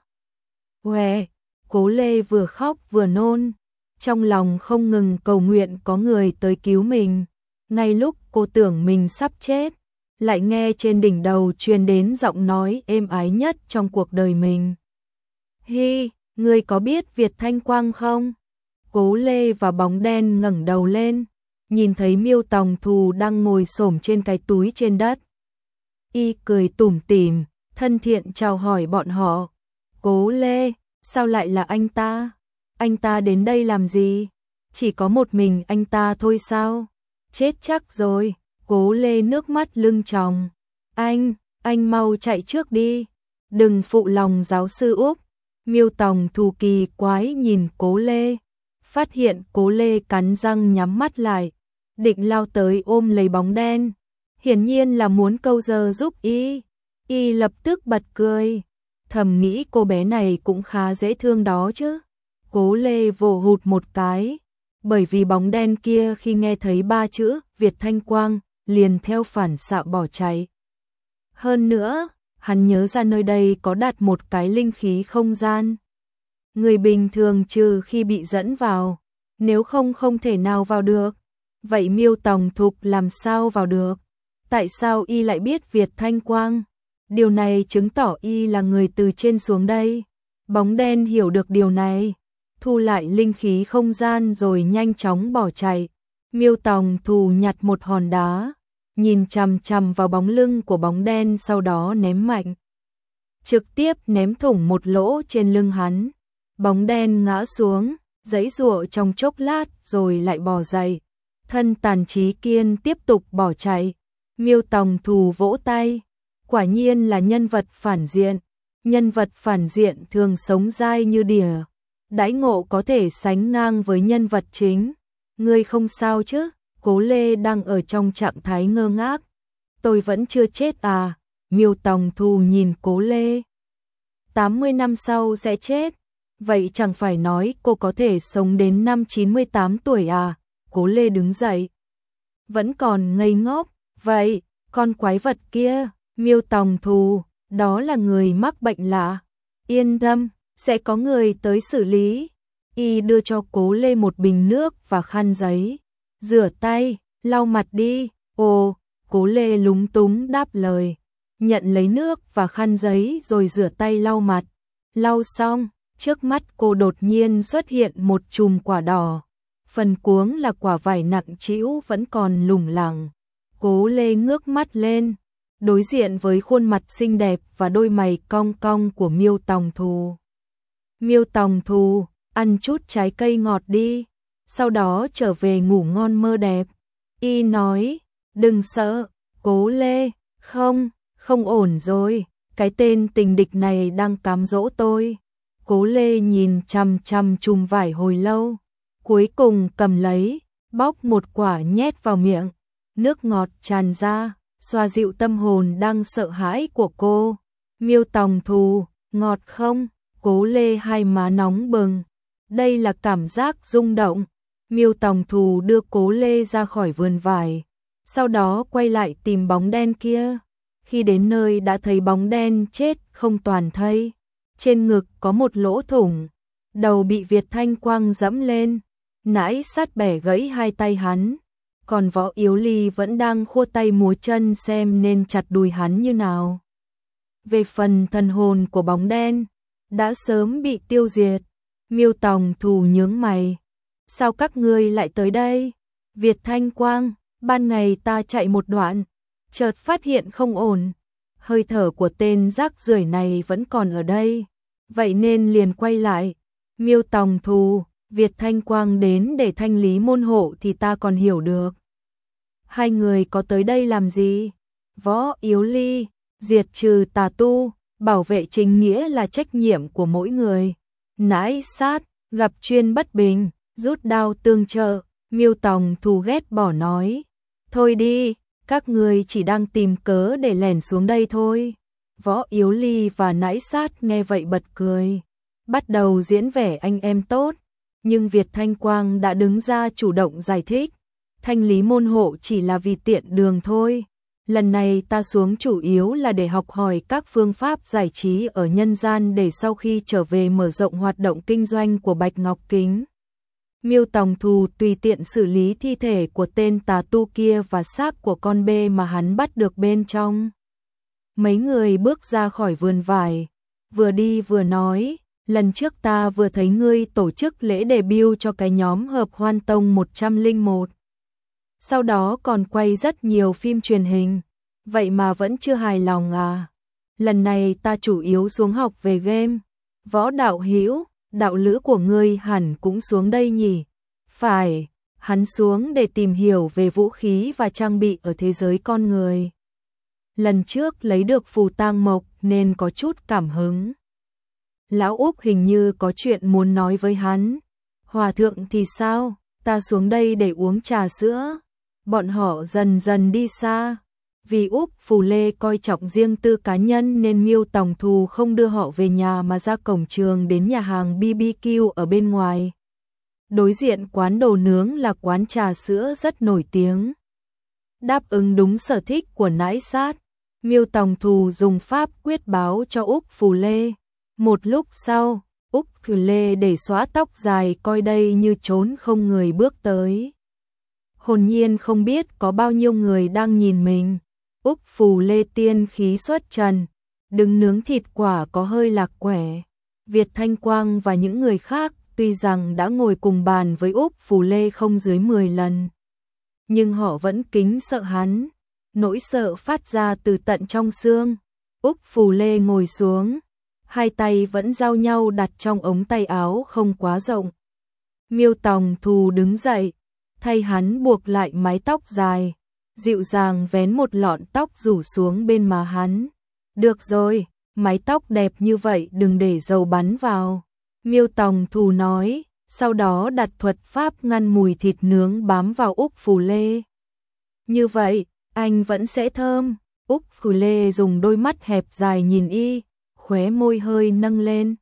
Uè, Cố Lê vừa khóc vừa nôn, trong lòng không ngừng cầu nguyện có người tới cứu mình. Ngay lúc cô tưởng mình sắp chết, lại nghe trên đỉnh đầu truyền đến giọng nói êm ái nhất trong cuộc đời mình. Hi, ngươi có biết Việt Thanh Quang không? Cố Lê và bóng đen ngẩng đầu lên, nhìn thấy Miêu Tòng Thù đang ngồi xổm trên cái túi trên đất. Y cười tủm tỉm, thân thiện chào hỏi bọn họ. Cố Lê, sao lại là anh ta? Anh ta đến đây làm gì? Chỉ có một mình anh ta thôi sao? Chết chắc rồi. Cố Lê nước mắt lưng tròng. Anh mau chạy trước đi. Đừng phụ lòng giáo sư Úc. Miêu Tòng Thù kỳ quái nhìn Cố Lê, phát hiện Cố Lê cắn răng nhắm mắt lại, định lao tới ôm lấy bóng đen, hiển nhiên là muốn câu giờ giúp y. Y lập tức bật cười, thầm nghĩ cô bé này cũng khá dễ thương đó chứ. Cố Lê vồ hụt một cái, bởi vì bóng đen kia khi nghe thấy 3 chữ Việt Thanh Quang, liền theo phản xạ bỏ chạy. Hơn nữa, hắn nhớ ra nơi đây có đặt một cái linh khí không gian. Người bình thường trừ khi bị dẫn vào, nếu không không thể nào vào được. Vậy Miêu Tòng Thục làm sao vào được? Tại sao y lại biết Việt Thanh Quang? Điều này chứng tỏ y là người từ trên xuống đây. Bóng đen hiểu được điều này, thu lại linh khí không gian rồi nhanh chóng bỏ chạy. Miêu Tòng Thù nhặt một hòn đá, nhìn chằm chằm vào bóng lưng của bóng đen, sau đó ném mạnh. Trực tiếp ném thủng một lỗ trên lưng hắn. Bóng đen ngã xuống, giãy giụa trong chốc lát rồi lại bò dậy. Thân tàn trí kiên tiếp tục bỏ chạy. Miêu Tòng Thù vỗ tay. Quả nhiên là nhân vật phản diện. Nhân vật phản diện thường sống dai như đỉa. Đãi ngộ có thể sánh ngang với nhân vật chính. Ngươi không sao chứ? Cố Lê đang ở trong trạng thái ngơ ngác. Tôi vẫn chưa chết à? Miêu Tòng Thù nhìn Cố Lê. 80 năm sau sẽ chết. Vậy chẳng phải nói cô có thể sống đến năm 98 tuổi à? Cố Lê đứng dậy. Vẫn còn ngây ngốc. Vậy, con quái vật kia, Miêu Tòng Thù, đó là người mắc bệnh lạ. Yên tâm, sẽ có người tới xử lý. Y đưa cho Cố Lê một bình nước và khăn giấy. Rửa tay, lau mặt đi. Ồ, Cố Lê lúng túng đáp lời. Nhận lấy nước và khăn giấy rồi rửa tay lau mặt. Lau xong, trước mắt cô đột nhiên xuất hiện một chùm quả đỏ. Phần cuống là quả vải nặng trĩu vẫn còn lủng lẳng. Cố Lê ngước mắt lên, đối diện với khuôn mặt xinh đẹp và đôi mày cong cong của Miêu Tòng Thù. Miêu Tòng Thù, ăn chút trái cây ngọt đi, sau đó trở về ngủ ngon mơ đẹp. Y nói, đừng sợ, Cố Lê, không ổn rồi, cái tên tình địch này đang cám dỗ tôi. Cố Lê nhìn chằm chằm chùm vải hồi lâu, cuối cùng cầm lấy, bóc một quả nhét vào miệng, nước ngọt tràn ra, xoa dịu tâm hồn đang sợ hãi của cô. Miêu Tòng Thù, ngọt không? Cố Lê hai má nóng bừng. Đây là cảm giác rung động. Miêu Tòng Thù đưa Cố Lê ra khỏi vườn vải, sau đó quay lại tìm bóng đen kia. Khi đến nơi đã thấy bóng đen chết không toàn thây, trên ngực có một lỗ thủng, đầu bị Việt Thanh Quang giẫm lên, nãi sát bẻ gãy hai tay hắn, còn Võ Yếu Ly vẫn đang khua tay múa chân xem nên chặt đùi hắn như nào. Về phần thần hồn của bóng đen, đã sớm bị tiêu diệt. Miêu Tòng Thù nhướng mày. Sao các ngươi lại tới đây? Việt Thanh Quang, ban ngày ta chạy một đoạn, chợt phát hiện không ổn. Hơi thở của tên rác rưởi này vẫn còn ở đây, vậy nên liền quay lại. Miêu Tòng Thù, Việt Thanh Quang đến để thanh lý môn hộ thì ta còn hiểu được. Hai người có tới đây làm gì? Võ Yếu Ly, diệt trừ tà tu, bảo vệ chính nghĩa là trách nhiệm của mỗi người. Nãi sát, gặp chuyên bất bình, rút đao tương trợ. Miêu Tòng Thù ghét bỏ nói. Thôi đi, các người chỉ đang tìm cớ để lẻn xuống đây thôi. Võ Yếu Ly và Nãi Sát nghe vậy bật cười, bắt đầu diễn vẻ anh em tốt. Nhưng Việt Thanh Quang đã đứng ra chủ động giải thích. Thanh lý môn hộ chỉ là vì tiện đường thôi. Lần này ta xuống chủ yếu là để học hỏi các phương pháp giải trí ở nhân gian để sau khi trở về mở rộng hoạt động kinh doanh của Bạch Ngọc Kính. Miêu Tòng Thù tùy tiện xử lý thi thể của tên tà tu kia và xác của con bê mà hắn bắt được bên trong. Mấy người bước ra khỏi vườn vải, vừa đi vừa nói, lần trước ta vừa thấy ngươi tổ chức lễ debut cho cái nhóm Hợp Hoan Tông 101. Sau đó còn quay rất nhiều phim truyền hình, vậy mà vẫn chưa hài lòng à? Lần này ta chủ yếu xuống học về game. Võ Đạo Hữu, đạo lữ của ngươi hẳn cũng xuống đây nhỉ? Phải, hắn xuống để tìm hiểu về vũ khí và trang bị ở thế giới con người. Lần trước lấy được phù tang mộc nên có chút cảm hứng. Lão Úc hình như có chuyện muốn nói với hắn. Hòa thượng thì sao? Ta xuống đây để uống trà sữa. Bọn họ dần dần đi xa. Vì Úc Phù Lê coi trọng riêng tư cá nhân nên Miêu Tòng Thù không đưa họ về nhà mà ra cổng trường đến nhà hàng BBQ ở bên ngoài. Đối diện quán đồ nướng là quán trà sữa rất nổi tiếng. Đáp ứng đúng sở thích của Nãi Sát, Miêu Tòng Thù dùng pháp quyết báo cho Úc Phù Lê. Một lúc sau, Úc Phù Lê để xóa tóc dài coi đây như trốn không người bước tới. Hồn nhiên không biết có bao nhiêu người đang nhìn mình. Úc Phù Lê tiên khí xuất trần, đứng nướng thịt quả có hơi lạc quẻ. Việt Thanh Quang và những người khác tuy rằng đã ngồi cùng bàn với Úc Phù Lê không dưới 10 lần, nhưng họ vẫn kính sợ hắn, nỗi sợ phát ra từ tận trong xương. Úc Phù Lê ngồi xuống, hai tay vẫn giao nhau đặt trong ống tay áo không quá rộng. Miêu Tòng Thù đứng dậy, thay hắn buộc lại mái tóc dài, dịu dàng vén một lọn tóc rủ xuống bên má hắn. Được rồi, mái tóc đẹp như vậy đừng để dầu bắn vào. Miêu Tòng Thù nói, sau đó đặt thuật pháp ngăn mùi thịt nướng bám vào Úc Phù Lê. Như vậy, anh vẫn sẽ thơm. Úc Phù Lê dùng đôi mắt hẹp dài nhìn y, khóe môi hơi nâng lên.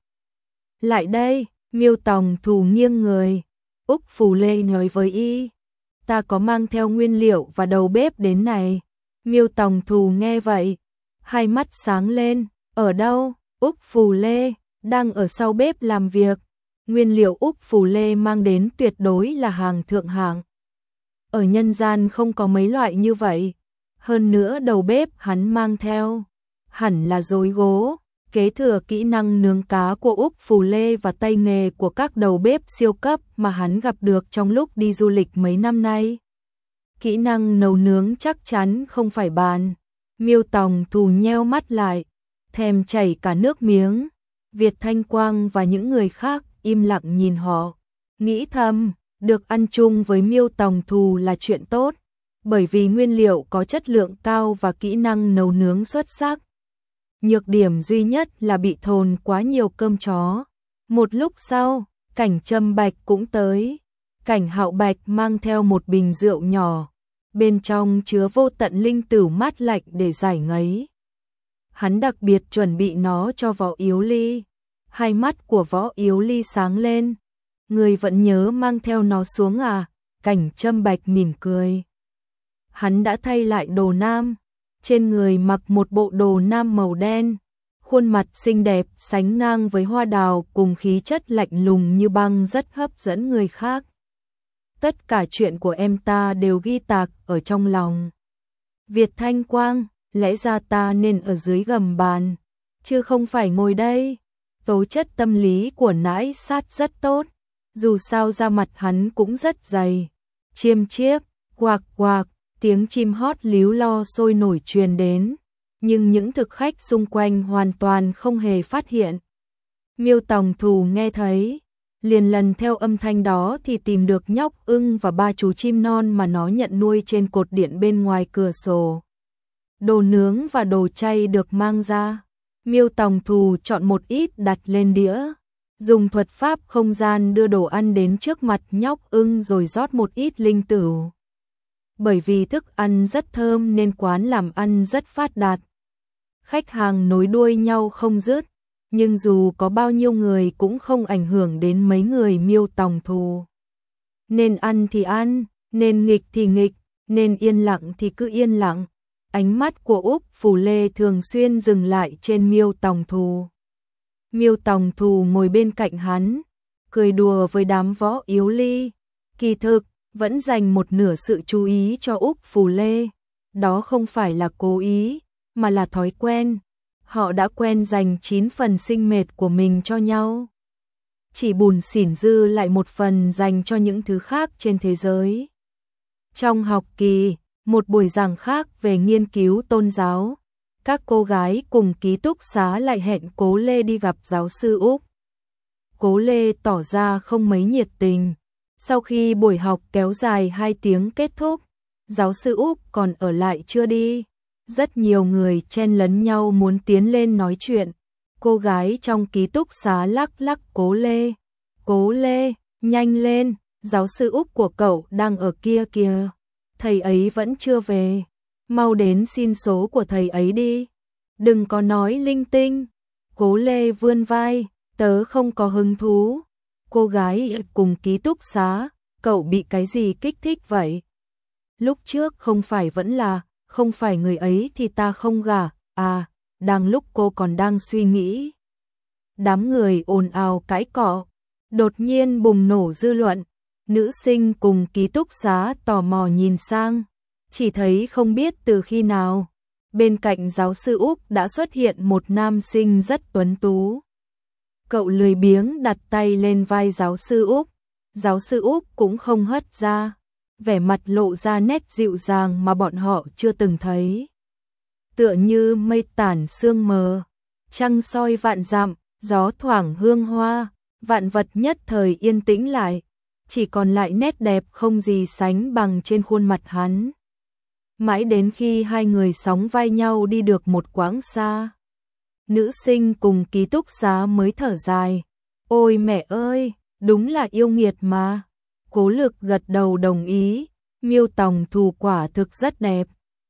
Lại đây, Miêu Tòng Thù nghiêng người. Úc Phù Lê nói với y, ta có mang theo nguyên liệu và đầu bếp đến này. Miêu Tòng Thù nghe vậy, hai mắt sáng lên. Ở đâu? Úc Phù Lê, đang ở sau bếp làm việc. Nguyên liệu Úc Phù Lê mang đến tuyệt đối là hàng thượng hạng. Ở nhân gian không có mấy loại như vậy. Hơn nữa đầu bếp hắn mang theo hẳn là rối gỗ, kế thừa kỹ năng nướng cá của Úc Phù Lê và tay nghề của các đầu bếp siêu cấp mà hắn gặp được trong lúc đi du lịch mấy năm nay. Kỹ năng nấu nướng chắc chắn không phải bàn. Miêu Tòng Thù nheo mắt lại, thèm chảy cả nước miếng. Việt Thanh Quang và những người khác im lặng nhìn họ, nghĩ thầm, được ăn chung với Miêu Tòng Thù là chuyện tốt, bởi vì nguyên liệu có chất lượng cao và kỹ năng nấu nướng xuất sắc. Nhược điểm duy nhất là bị thồn quá nhiều cơm chó. Một lúc sau, Cảnh Trâm Bạch cũng tới. Cảnh Hạo Bạch mang theo một bình rượu nhỏ, bên trong chứa vô tận linh tửu mát lạnh để giải ngấy. Hắn đặc biệt chuẩn bị nó cho Võ Yếu Ly. Hai mắt của Võ Yếu Ly sáng lên. Người vẫn nhớ mang theo nó xuống à? Cảnh Trâm Bạch mỉm cười. Hắn đã thay lại đồ nam, trên người mặc một bộ đồ nam màu đen, khuôn mặt xinh đẹp sánh ngang với hoa đào cùng khí chất lạnh lùng như băng rất hấp dẫn người khác. Tất cả chuyện của em ta đều ghi tạc ở trong lòng. Việt Thanh Quang, lẽ ra ta nên ở dưới gầm bàn, chứ không phải ngồi đây. Tố chất tâm lý của nãi sát rất tốt, dù sao da mặt hắn cũng rất dày. Chiêm chiếp, quạc quạc, tiếng chim hót líu lo sôi nổi truyền đến, nhưng những thực khách xung quanh hoàn toàn không hề phát hiện. Miêu Tòng Thù nghe thấy, liền lần theo âm thanh đó thì tìm được nhóc ưng và ba chú chim non mà nó nhận nuôi trên cột điện bên ngoài cửa sổ. Đồ nướng và đồ chay được mang ra. Miêu Tòng Thù chọn một ít đặt lên đĩa, dùng thuật pháp không gian đưa đồ ăn đến trước mặt nhóc ưng rồi rót một ít linh tửu. Bởi vì thức ăn rất thơm nên quán làm ăn rất phát đạt. Khách hàng nối đuôi nhau không dứt, nhưng dù có bao nhiêu người cũng không ảnh hưởng đến mấy người Miêu Tòng Thù. Nên ăn thì ăn, nên nghịch thì nghịch, nên yên lặng thì cứ yên lặng. Ánh mắt của Úc Phủ Lê thường xuyên dừng lại trên Miêu Tòng Thù. Miêu Tòng Thù ngồi bên cạnh hắn, cười đùa với đám Võ Yếu Ly. Kỳ thực, vẫn dành một nửa sự chú ý cho Úc Phủ Lê. Đó không phải là cố ý, mà là thói quen. Họ đã quen dành 9 phần sinh mệt của mình cho nhau. Chỉ bùn xỉn dư lại một phần dành cho những thứ khác trên thế giới. Trong học kỳ, một buổi giảng khác về nghiên cứu tôn giáo, các cô gái cùng ký túc xá lại hẹn Cố Lê đi gặp giáo sư Úc. Cố Lê tỏ ra không mấy nhiệt tình. Sau khi buổi học kéo dài 2 tiếng kết thúc, giáo sư Úc còn ở lại chưa đi. Rất nhiều người chen lấn nhau muốn tiến lên nói chuyện. Cô gái trong ký túc xá lắc lắc Cố Lê. Cố Lê, nhanh lên, giáo sư Úc của cậu đang ở kia kìa. Thầy ấy vẫn chưa về. Mau đến xin số của thầy ấy đi. Đừng có nói linh tinh. Cố Lê vươn vai, tớ không có hứng thú. Cô gái cùng ký túc xá, cậu bị cái gì kích thích vậy? Lúc trước không phải vẫn là, không phải người ấy thì ta không gả, à, đang lúc cô còn đang suy nghĩ. Đám người ồn ào cãi cọ, đột nhiên bùng nổ dư luận, nữ sinh cùng ký túc xá tò mò nhìn sang, chỉ thấy không biết từ khi nào, bên cạnh giáo sư Úc đã xuất hiện một nam sinh rất tuấn tú. Cậu lười biếng đặt tay lên vai giáo sư Úc, giáo sư Úc cũng không hất ra, vẻ mặt lộ ra nét dịu dàng mà bọn họ chưa từng thấy. Tựa như mây tản sương mờ, trăng soi vạn dặm, gió thoảng hương hoa, vạn vật nhất thời yên tĩnh lại, chỉ còn lại nét đẹp không gì sánh bằng trên khuôn mặt hắn. Mãi đến khi hai người sóng vai nhau đi được một quãng xa, nữ sinh cùng ký túc xá mới thở dài. Ôi mẹ ơi, đúng là yêu nghiệt mà. Cố Lực gật đầu đồng ý, Miêu Tòng Thù quả thực rất đẹp.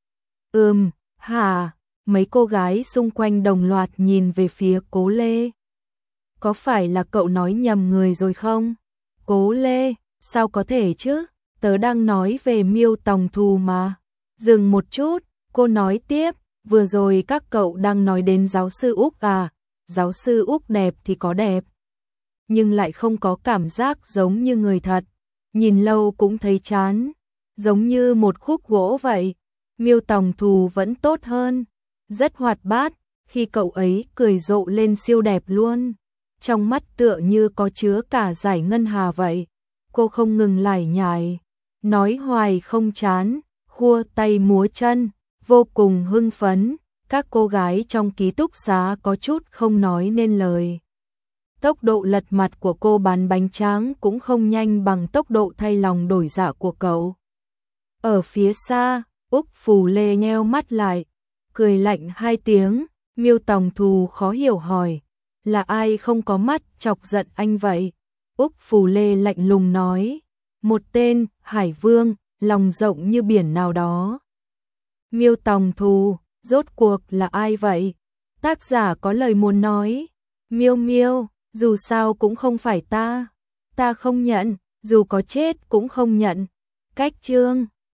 Hả, mấy cô gái xung quanh đồng loạt nhìn về phía Cố Lê. Có phải là cậu nói nhầm người rồi không? Cố Lê, sao có thể chứ, tớ đang nói về Miêu Tòng Thù mà. Dừng một chút, cô nói tiếp, vừa rồi các cậu đang nói đến giáo sư Úc à, giáo sư Úc đẹp thì có đẹp, nhưng lại không có cảm giác giống như người thật, nhìn lâu cũng thấy chán, giống như một khúc gỗ vậy. Miêu Tòng Thù vẫn tốt hơn, rất hoạt bát, khi cậu ấy cười rộ lên siêu đẹp luôn, trong mắt tựa như có chứa cả dải ngân hà vậy. Cô không ngừng lải nhải, nói hoài không chán, khua tay múa chân, vô cùng hưng phấn, các cô gái trong ký túc xá có chút không nói nên lời. Tốc độ lật mặt của cô bán bánh tráng cũng không nhanh bằng tốc độ thay lòng đổi dạ của cậu. Ở phía xa, Úc Phủ Lê nheo mắt lại, cười lạnh 2 tiếng, Miêu Tòng Thù khó hiểu hỏi, là ai không có mắt chọc giận anh vậy? Úc Phủ Lê lạnh lùng nói, một tên Hải Vương, lòng rộng như biển nào đó. Miêu Tòng Thù, rốt cuộc là ai vậy? Tác giả có lời muốn nói. Miêu Miêu, dù sao cũng không phải ta. Ta không nhận, dù có chết cũng không nhận. Cách chương